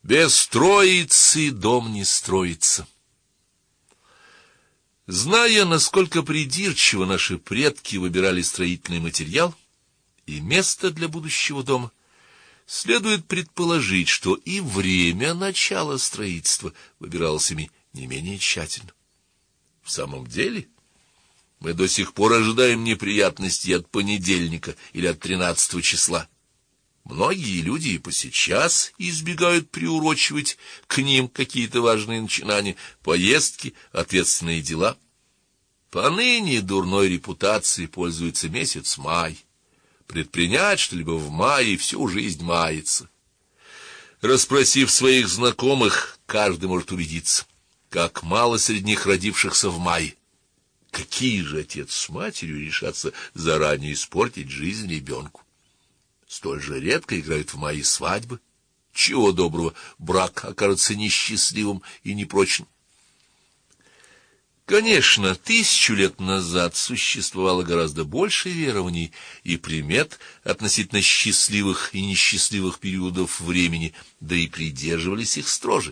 Без Троицы дом не строится. Зная, насколько придирчиво наши предки выбирали строительный материал и место для будущего дома, следует предположить, что и время начала строительства выбиралось ими не менее тщательно. В самом деле, мы до сих пор ожидаем неприятностей от понедельника или от 13 числа. Многие люди и посейчас избегают приурочивать к ним какие-то важные начинания, поездки, ответственные дела. Поныне дурной репутацией пользуется месяц май. Предпринять что-либо в мае всю жизнь мается. Расспросив своих знакомых, каждый может убедиться, как мало среди них родившихся в мае. Какие же отец с матерью решатся заранее испортить жизнь ребенку? Столь же редко играют в мае свадьбы. Чего доброго, брак окажется несчастливым и непрочным. Конечно, 1000 лет назад существовало гораздо больше верований и примет относительно счастливых и несчастливых периодов времени, да и придерживались их строже.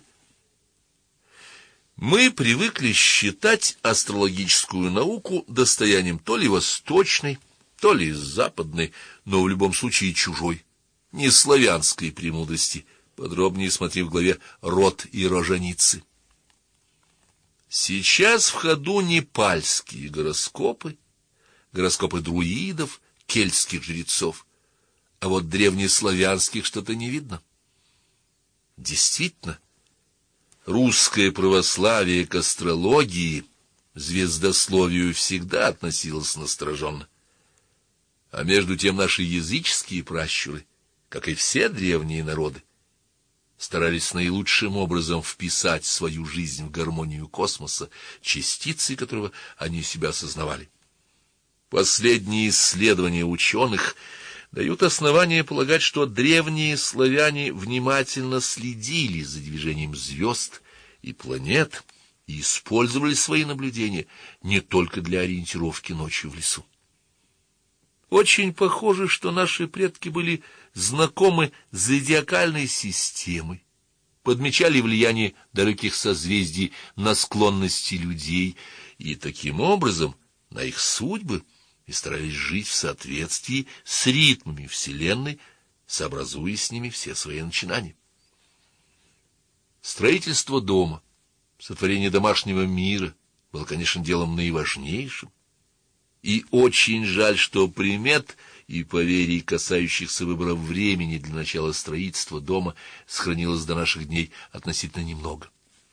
Мы привыкли считать астрологическую науку достоянием то ли восточной, то ли западной, но в любом случае чужой, не славянской премудрости. Подробнее смотри в главе «Род и роженицы». Сейчас в ходу непальские гороскопы, гороскопы друидов, кельтских жрецов, а вот древнеславянских что-то не видно. Действительно, русское православие к астрологии, звездословию всегда относилось настороженно. А между тем наши языческие пращуры, как и все древние народы, старались наилучшим образом вписать свою жизнь в гармонию космоса, частицей которого они себя осознавали. Последние исследования ученых дают основание полагать, что древние славяне внимательно следили за движением звезд и планет и использовали свои наблюдения не только для ориентировки ночью в лесу. Очень похоже, что наши предки были знакомы с зодиакальной системой, подмечали влияние далеких созвездий на склонности людей и таким образом на их судьбы и старались жить в соответствии с ритмами Вселенной, сообразуя с ними все свои начинания. Строительство дома, сотворение домашнего мира было, конечно, делом наиважнейшим. И очень жаль, что примет и поверий, касающихся выбора времени для начала строительства дома, сохранилось до наших дней относительно немного.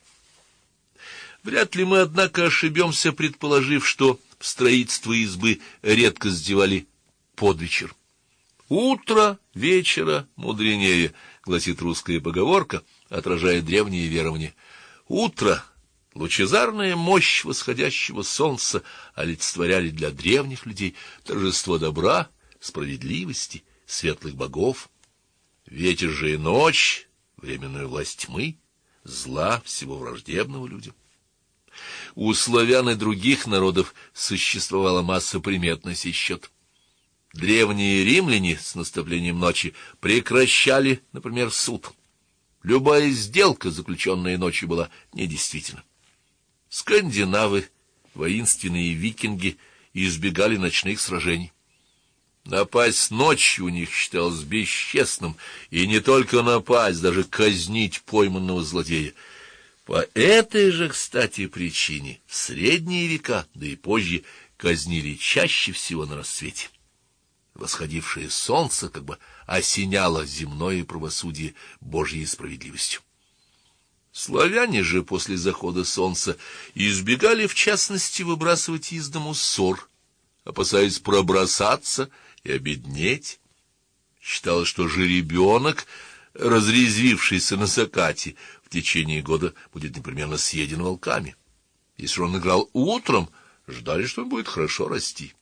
Вряд ли мы, однако, ошибемся, предположив, что строительство избы редко сделали под вечер. «Утро вечера мудренее», — гласит русская поговорка, отражая древние верования. Утро, лучезарная мощь восходящего солнца олицетворяли для древних людей торжество добра, справедливости, светлых богов. Вечер же и ночь, временную власть тьмы, зла, всего враждебного людям. У славян и других народов существовала масса примет на сей счет. Древние римляне с наступлением ночи прекращали, например, суд. Любая сделка, заключенная ночью, была недействительна. Скандинавы, воинственные викинги, избегали ночных сражений. Напасть ночью у них считалось бесчестным, и не только напасть, даже казнить пойманного злодея. По этой же, кстати, причине в средние века, да и позже, казнили чаще всего на рассвете. Восходившее солнце как бы осеняло земное правосудие Божьей справедливостью. Славяне же после захода солнца избегали, в частности, выбрасывать из дому ссор, опасаясь пробросаться и обеднеть. Считалось, что жеребенок, разрезвившийся на закате, в течение года будет непременно съеден волками. Если он играл утром, ждали, что он будет хорошо расти.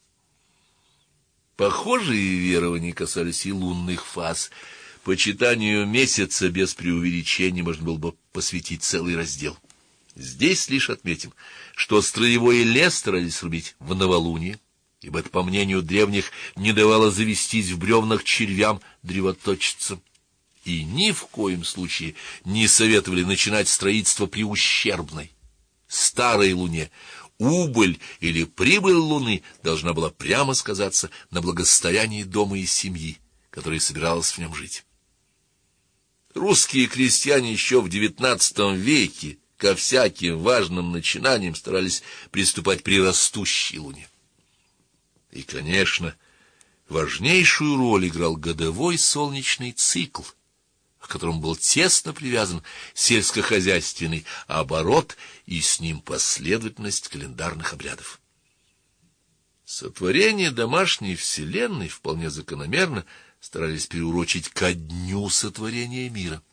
Похожие верования касались и лунных фаз. Почитанию месяца без преувеличения можно было бы посвятить целый раздел. Здесь лишь отметим, что строевой лес старались рубить в новолуние, ибо это, по мнению древних, не давало завестись в бревнах червям древоточицам. и ни в коем случае не советовали начинать строительство при ущербной, старой луне. Убыль или прибыль луны должна была прямо сказаться на благосостоянии дома и семьи, которая собиралась в нем жить. Русские крестьяне еще в XIX веке ко всяким важным начинаниям старались приступать при растущей луне. И, конечно, важнейшую роль играл годовой солнечный цикл, к которому был тесно привязан сельскохозяйственный оборот и с ним последовательность календарных обрядов. Сотворение домашней вселенной вполне закономерно старались приурочить ко дню сотворения мира.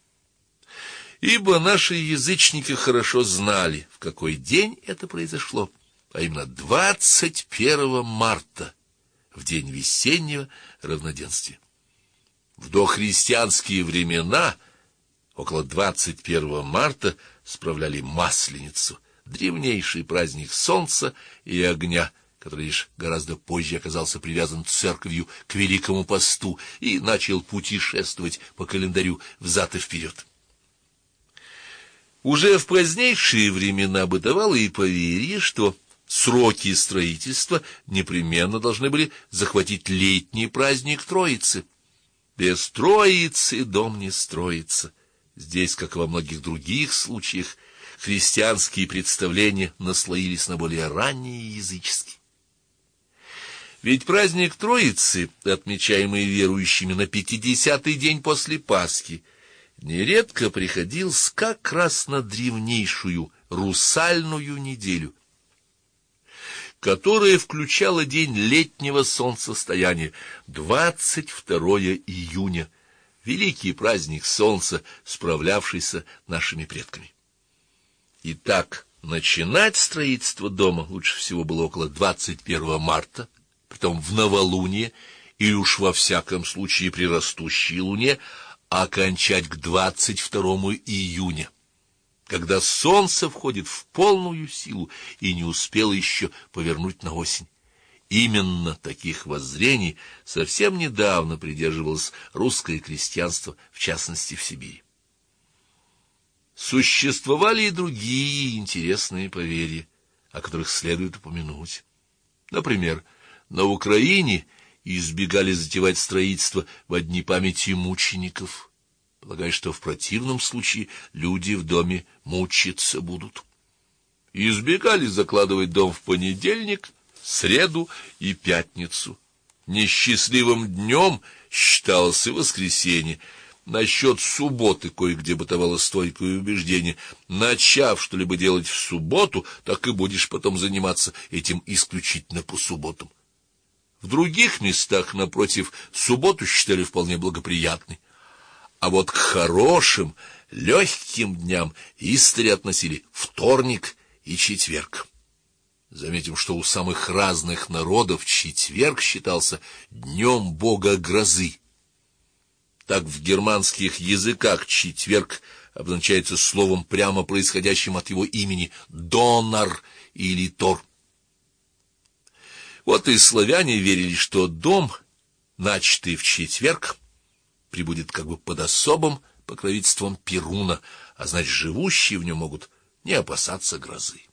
Ибо наши язычники хорошо знали, в какой день это произошло, а именно 21 марта, в день весеннего равноденствия. В дохристианские времена, около 21 марта, справляли Масленицу, древнейший праздник солнца и огня, который лишь гораздо позже оказался привязан церковью к Великому посту и начал путешествовать по календарю взад и вперед. Уже в позднейшие времена бытовало и поверье, что сроки строительства непременно должны были захватить летний праздник Троицы. Без Троицы дом не строится. Здесь, как и во многих других случаях, христианские представления наслоились на более ранние языческие. Ведь праздник Троицы, отмечаемый верующими на 50-й день после Пасхи, нередко приходился как раз на древнейшую русальную неделю, которая включала день летнего солнцестояния, 22 июня, великий праздник солнца, справлявшийся нашими предками. Итак, начинать строительство дома лучше всего было около 21 марта, притом в новолуние, или уж во всяком случае при растущей луне, а окончать к 22 июня, когда солнце входит в полную силу и не успело еще повернуть на осень. Именно таких воззрений совсем недавно придерживалось русское крестьянство, в частности в Сибири. Существовали и другие интересные поверья, о которых следует упомянуть. Например, на Украине избегали затевать строительство во дни памяти мучеников, полагая, что в противном случае люди в доме мучиться будут. Избегали закладывать дом в понедельник, среду и пятницу. Несчастливым днем считалось и воскресенье. Насчет субботы кое-где бытовало стойкое убеждение: начав что-либо делать в субботу, так и будешь потом заниматься этим исключительно по субботам. В других местах, напротив, субботу считали вполне благоприятной. А вот к хорошим, легким дням истори относили вторник и четверг. Заметим, что у самых разных народов четверг считался днем бога грозы. Так в германских языках четверг обозначается словом, прямо происходящим от его имени Доннер или Тор. Вот и славяне верили, что дом, начатый в четверг, прибудет как бы под особым покровительством Перуна, а значит, живущие в нем могут не опасаться грозы.